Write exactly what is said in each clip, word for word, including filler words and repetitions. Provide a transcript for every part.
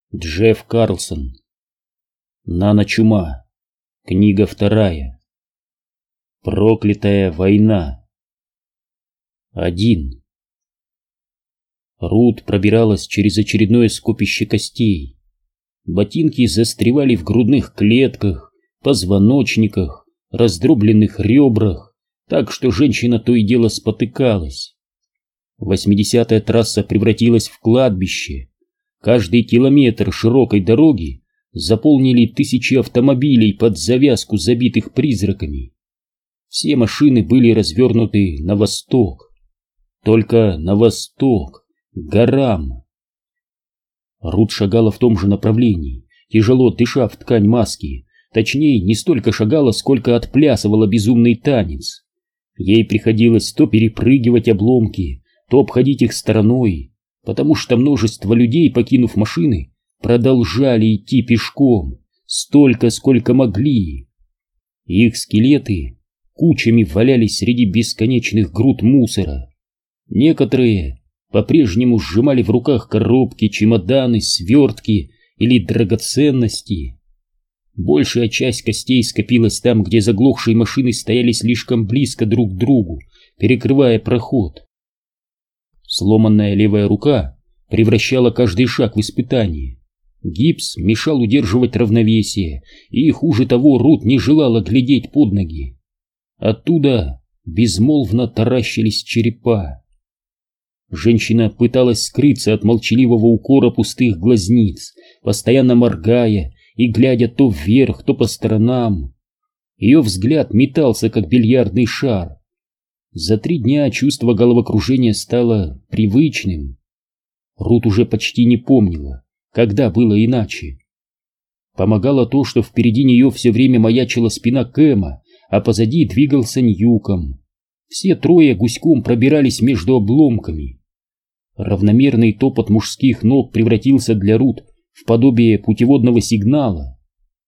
Джефф Карлсон. Наночума. Книга вторая. Проклятая война. Один. Рут пробиралась через очередное скопище костей. Ботинки застревали в грудных клетках, позвоночниках, раздробленных ребрах, так что женщина то и дело спотыкалась. Восьмидесятая трасса превратилась в кладбище. Каждый километр широкой дороги заполнили тысячи автомобилей под завязку, забитых призраками. Все машины были развернуты на восток. Только на восток, к горам. Рут шагала в том же направлении, тяжело дыша в ткань маски. Точнее, не столько шагала, сколько отплясывала безумный танец. Ей приходилось то перепрыгивать обломки, то обходить их стороной, потому что множество людей, покинув машины, продолжали идти пешком, столько, сколько могли. Их скелеты кучами валялись среди бесконечных груд мусора. Некоторые по-прежнему сжимали в руках коробки, чемоданы, свертки или драгоценности. Большая часть костей скопилась там, где заглохшие машины стояли слишком близко друг к другу, перекрывая проход. Сломанная левая рука превращала каждый шаг в испытание. Гипс мешал удерживать равновесие, и, хуже того, Рут не желала глядеть под ноги. Оттуда безмолвно таращились черепа. Женщина пыталась скрыться от молчаливого укора пустых глазниц, постоянно моргая и глядя то вверх, то по сторонам. Ее взгляд метался, как бильярдный шар. За три дня чувство головокружения стало привычным. Рут уже почти не помнила, когда было иначе. Помогало то, что впереди нее все время маячила спина Кэма, а позади двигался Ньюком. Все трое гуськом пробирались между обломками. Равномерный топот мужских ног превратился для Рут в подобие путеводного сигнала.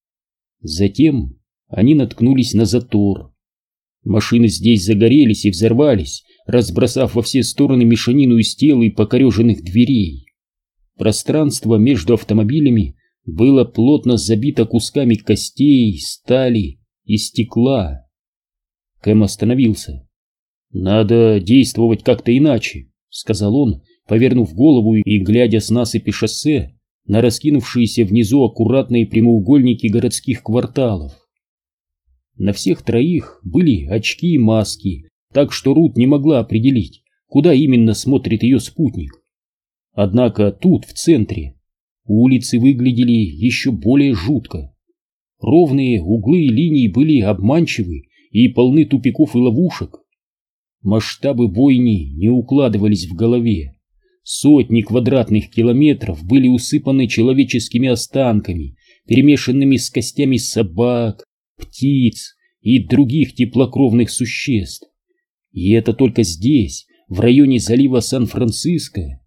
Затем они наткнулись на затор. Машины здесь загорелись и взорвались, разбросав во все стороны мешанину из тел и покореженных дверей. Пространство между автомобилями было плотно забито кусками костей, стали и стекла. Кэм остановился. «Надо действовать как-то иначе», — сказал он, повернув голову и глядя с насыпи шоссе на раскинувшиеся внизу аккуратные прямоугольники городских кварталов. На всех троих были очки и маски, так что Рут не могла определить, куда именно смотрит ее спутник. Однако тут, в центре, улицы выглядели еще более жутко. Ровные углы и линии были обманчивы и полны тупиков и ловушек. Масштабы бойни не укладывались в голове. Сотни квадратных километров были усыпаны человеческими останками, перемешанными с костями собак, птиц и других теплокровных существ. И это только здесь, в районе залива Сан-Франциско.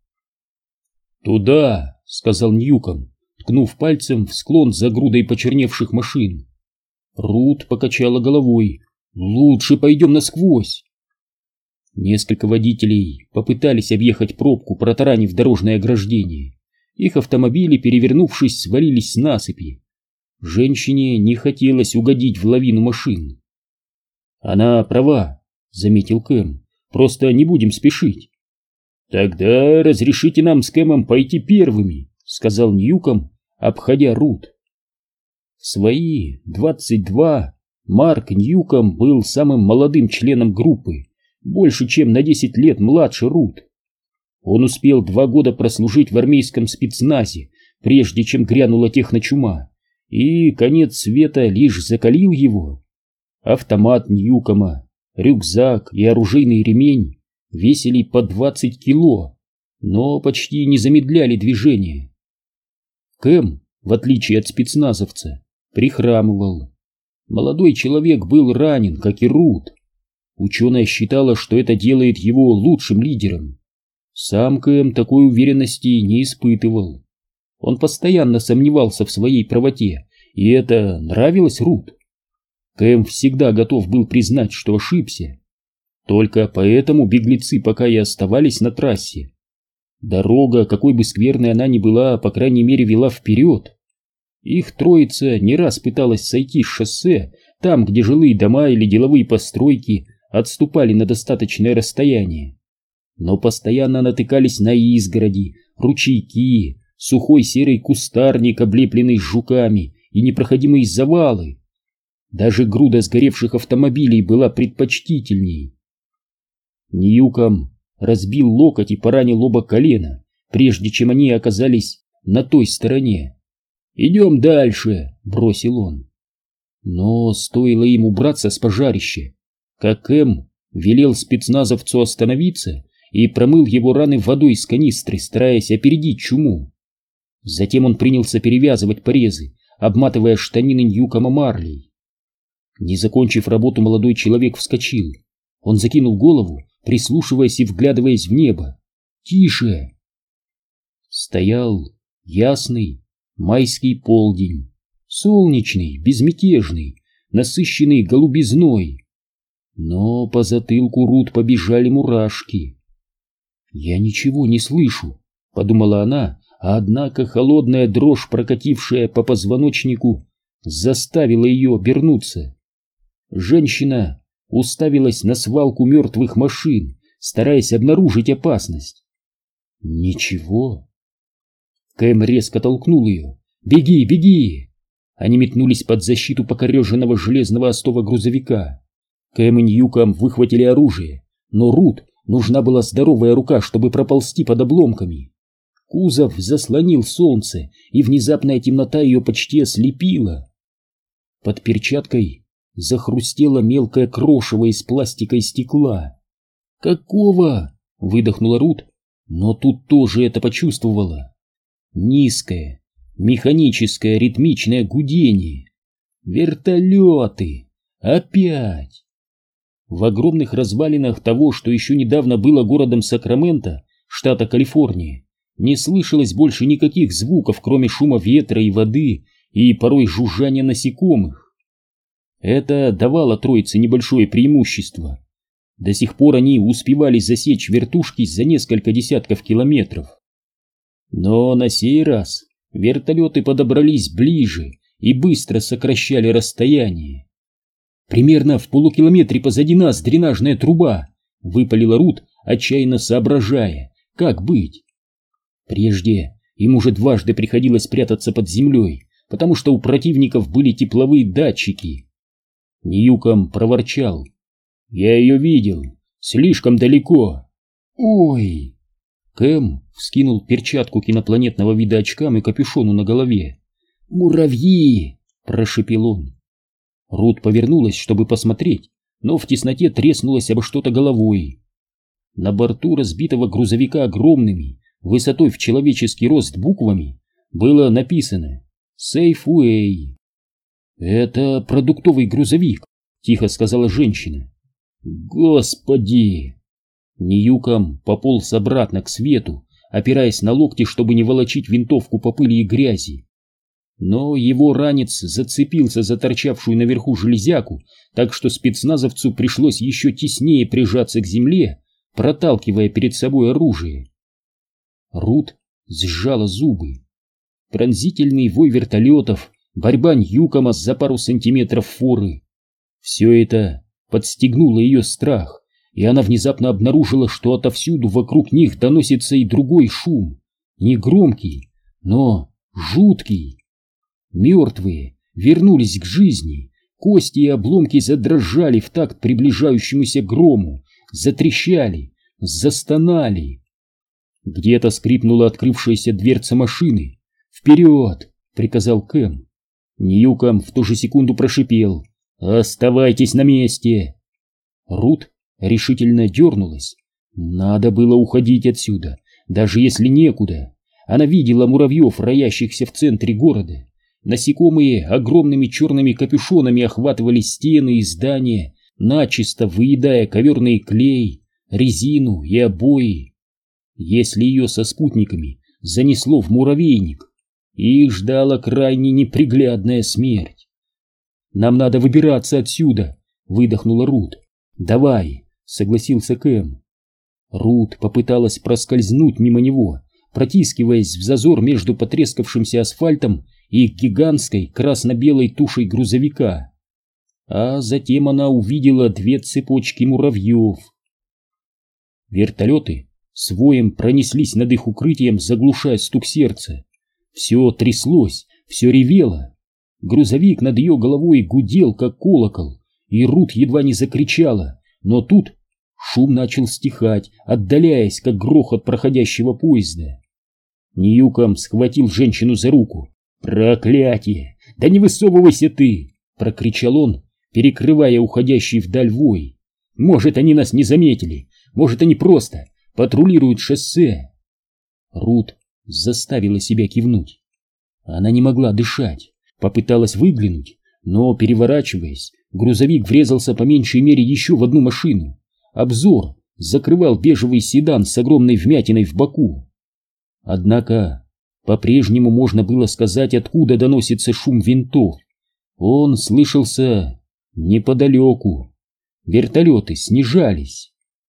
«Туда», — сказал Ньюком, ткнув пальцем в склон за грудой почерневших машин. Рут покачала головой. «Лучше пойдем насквозь». Несколько водителей попытались объехать пробку, протаранив дорожное ограждение. Их автомобили, перевернувшись, свалились с насыпи. Женщине не хотелось угодить в лавину машин. «Она права», — заметил Кэм, — «просто не будем спешить». «Тогда разрешите нам с Кэмом пойти первыми», — сказал Ньюком, обходя Рут. В свои двадцать два Марк Ньюком был самым молодым членом группы, больше чем на десять лет младше Рут. Он успел два года прослужить в армейском спецназе, прежде чем грянула техночума, и конец света лишь закалил его. Автомат Ньюкома, рюкзак и оружейный ремень весили по двадцать кило, но почти не замедляли движение. Кэм, в отличие от спецназовца, прихрамывал. Молодой человек был ранен, как и Рут. Ученая считала, что это делает его лучшим лидером. Сам Кэм такой уверенности не испытывал. Он постоянно сомневался в своей правоте, и это нравилось Рут. Кэм всегда готов был признать, что ошибся. Только поэтому беглецы пока и оставались на трассе. Дорога, какой бы скверной она ни была, по крайней мере, вела вперед. Их троица не раз пыталась сойти с шоссе, там, где жилые дома или деловые постройки отступали на достаточное расстояние. Но постоянно натыкались на изгороди, ручейки, сухой серый кустарник, облепленный жуками, и непроходимые завалы. Даже груда сгоревших автомобилей была предпочтительней. Ньюком разбил локоть и поранил оба колена, прежде чем они оказались на той стороне. «Идем дальше», — бросил он. Но стоило им убраться с пожарища, как Эм велел спецназовцу остановиться и промыл его раны водой из канистры, стараясь опередить чуму. Затем он принялся перевязывать порезы, обматывая штанины Ньюкома марлей. Не закончив работу, молодой человек вскочил. Он закинул голову, прислушиваясь и вглядываясь в небо. «Тише!» Стоял ясный майский полдень, солнечный, безмятежный, насыщенный голубизной. Но по затылку Рут побежали мурашки. «Я ничего не слышу», — подумала она, а однако холодная дрожь, прокатившая по позвоночнику, заставила ее обернуться. Женщина уставилась на свалку мертвых машин, стараясь обнаружить опасность. Ничего. Кэм резко толкнул ее. «Беги, беги!» Они метнулись под защиту покореженного железного остова грузовика. Кэм и Ньюком выхватили оружие, но Рут нужна была здоровая рука, чтобы проползти под обломками. Кузов заслонил солнце, и внезапная темнота ее почти ослепила. Под перчаткой захрустело мелкое крошево из пластика и стекла. «Какого?» — выдохнула Рут, но тут тоже это почувствовала. Низкое, механическое, ритмичное гудение. Вертолеты! Опять! В огромных развалинах того, что еще недавно было городом Сакраменто, штата Калифорния, не слышалось больше никаких звуков, кроме шума ветра и воды и порой жужжания насекомых. Это давало троице небольшое преимущество. До сих пор они успевали засечь вертушки за несколько десятков километров. Но на сей раз вертолеты подобрались ближе и быстро сокращали расстояние. «Примерно в полукилометре позади нас дренажная труба», — выпалила Рут, отчаянно соображая, как быть. Прежде им уже дважды приходилось прятаться под землей, потому что у противников были тепловые датчики. Ньюком проворчал: «Я ее видел, слишком далеко». «Ой!» Кэм вскинул перчатку кинопланетного вида очкам и капюшону на голове. «Муравьи!» — прошепел он. Рут повернулась, чтобы посмотреть, но в тесноте треснулась обо что-то головой. На борту разбитого грузовика огромными, высотой в человеческий рост буквами, было написано «Сейфуэй». «Это продуктовый грузовик», — тихо сказала женщина. «Господи!» Ньюком пополз обратно к свету, опираясь на локти, чтобы не волочить винтовку по пыли и грязи. Но его ранец зацепился за торчавшую наверху железяку, так что спецназовцу пришлось еще теснее прижаться к земле, проталкивая перед собой оружие. Рут сжала зубы. Пронзительный вой вертолетов, борьба Ньюкома за пару сантиметров форы — все это подстегнуло ее страх. И она внезапно обнаружила, что отовсюду вокруг них доносится и другой шум, не громкий, но жуткий. Мертвые вернулись к жизни, кости и обломки задрожали в такт приближающемуся грому, затрещали, застонали. Где-то скрипнула открывшаяся дверца машины. «Вперед!» — приказал Кэм. Ньюком в ту же секунду прошипел: «Оставайтесь на месте!» Рут решительно дернулась. Надо было уходить отсюда, даже если некуда. Она видела муравьев, роящихся в центре города. Насекомые огромными черными капюшонами охватывали стены и здания, начисто выедая коверный клей, резину и обои. Если ее со спутниками занесло в муравейник, их ждала крайне неприглядная смерть. «Нам надо выбираться отсюда», — выдохнула Рут. «Давай», — согласился Кэм. Рут попыталась проскользнуть мимо него, протискиваясь в зазор между потрескавшимся асфальтом и гигантской красно-белой тушей грузовика. А затем она увидела две цепочки муравьев. Вертолеты с воем пронеслись над их укрытием, заглушая стук сердца. Все тряслось, все ревело. Грузовик над ее головой гудел, как колокол, и Рут едва не закричала, но тут шум начал стихать, отдаляясь, как грохот проходящего поезда. Ньюком схватил женщину за руку. «Проклятие! Да не высовывайся ты!» — прокричал он, перекрывая уходящий вдаль вой. «Может, они нас не заметили, может, они просто патрулируют шоссе». Рут заставила себя кивнуть. Она не могла дышать, попыталась выглянуть, но, переворачиваясь, грузовик врезался по меньшей мере еще в одну машину. Обзор закрывал бежевый седан с огромной вмятиной в боку. Однако по-прежнему можно было сказать, откуда доносится шум винтов. Он слышался неподалеку. Вертолеты снижались.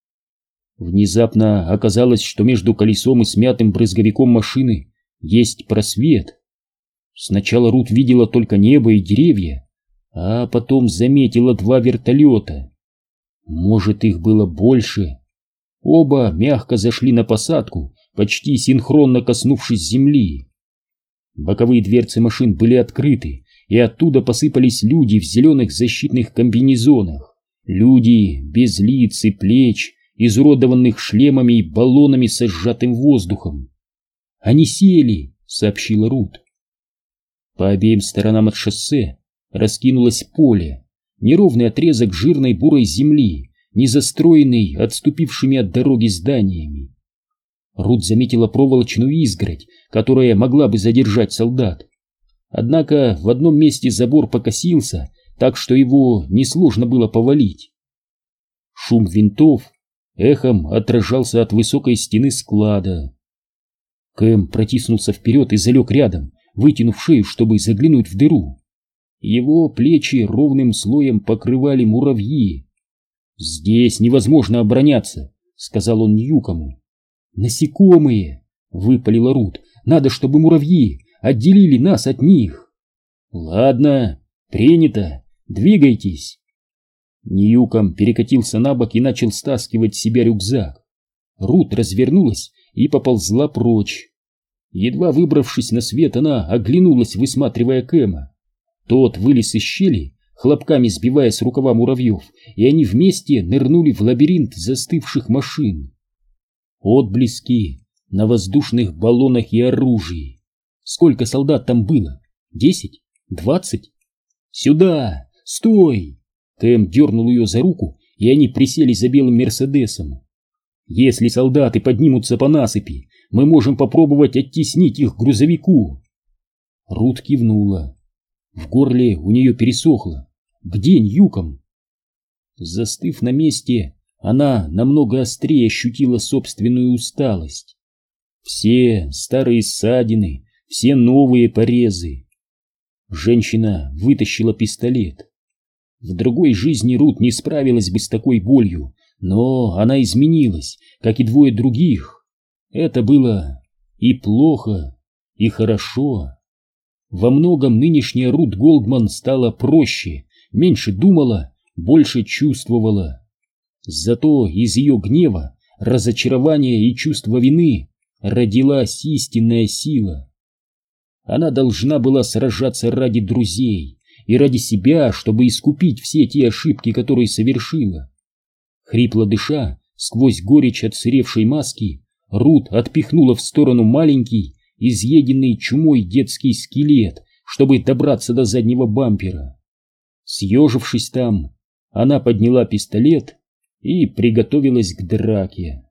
Внезапно оказалось, что между колесом и смятым брызговиком машины есть просвет. Сначала Рут видела только небо и деревья, а потом заметила два вертолета. Может, их было больше. Оба мягко зашли на посадку, почти синхронно коснувшись земли. Боковые дверцы машин были открыты, и оттуда посыпались люди в зеленых защитных комбинезонах. Люди без лиц и плеч, изуродованных шлемами и баллонами со сжатым воздухом. «Они сели», — сообщила Рут. По обеим сторонам от шоссе раскинулось поле, неровный отрезок жирной бурой земли, не застроенный отступившими от дороги зданиями. Рут заметила проволочную изгородь, которая могла бы задержать солдат. Однако в одном месте забор покосился, так что его несложно было повалить. Шум винтов эхом отражался от высокой стены склада. Кэм протиснулся вперед и залег рядом, вытянув шею, чтобы заглянуть в дыру. Его плечи ровным слоем покрывали муравьи. «Здесь невозможно обороняться», — сказал он Ньюкому. «Насекомые!» — выпалила Рут. «Надо, чтобы муравьи отделили нас от них». «Ладно, принято. Двигайтесь». Ньюком перекатился на бок и начал стаскивать с себя рюкзак. Рут развернулась и поползла прочь. Едва выбравшись на свет, она оглянулась, высматривая Кэма. Тот вылез из щели, хлопками сбивая с рукава муравьев, и они вместе нырнули в лабиринт застывших машин. Отблески на воздушных баллонах и оружии. Сколько солдат там было? Десять? Двадцать? «Сюда! Стой!» Кэм дернул ее за руку, и они присели за белым Мерседесом. «Если солдаты поднимутся по насыпи, мы можем попробовать оттеснить их к грузовику». Рут кивнула. В горле у нее пересохло. Где Ньюком? Застыв на месте, она намного острее ощутила собственную усталость. Все старые ссадины, все новые порезы. Женщина вытащила пистолет. В другой жизни Рут не справилась бы с такой болью, но она изменилась, как и двое других. Это было и плохо, и хорошо. Во многом нынешняя Рут Голдман стала проще, меньше думала, больше чувствовала. Зато из ее гнева, разочарования и чувства вины родилась истинная сила. Она должна была сражаться ради друзей и ради себя, чтобы искупить все те ошибки, которые совершила. Хрипло дыша, сквозь горечь отсыревшей маски, Рут отпихнула в сторону маленький, изъеденный чумой детский скелет, чтобы добраться до заднего бампера. Съежившись там, она подняла пистолет и приготовилась к драке.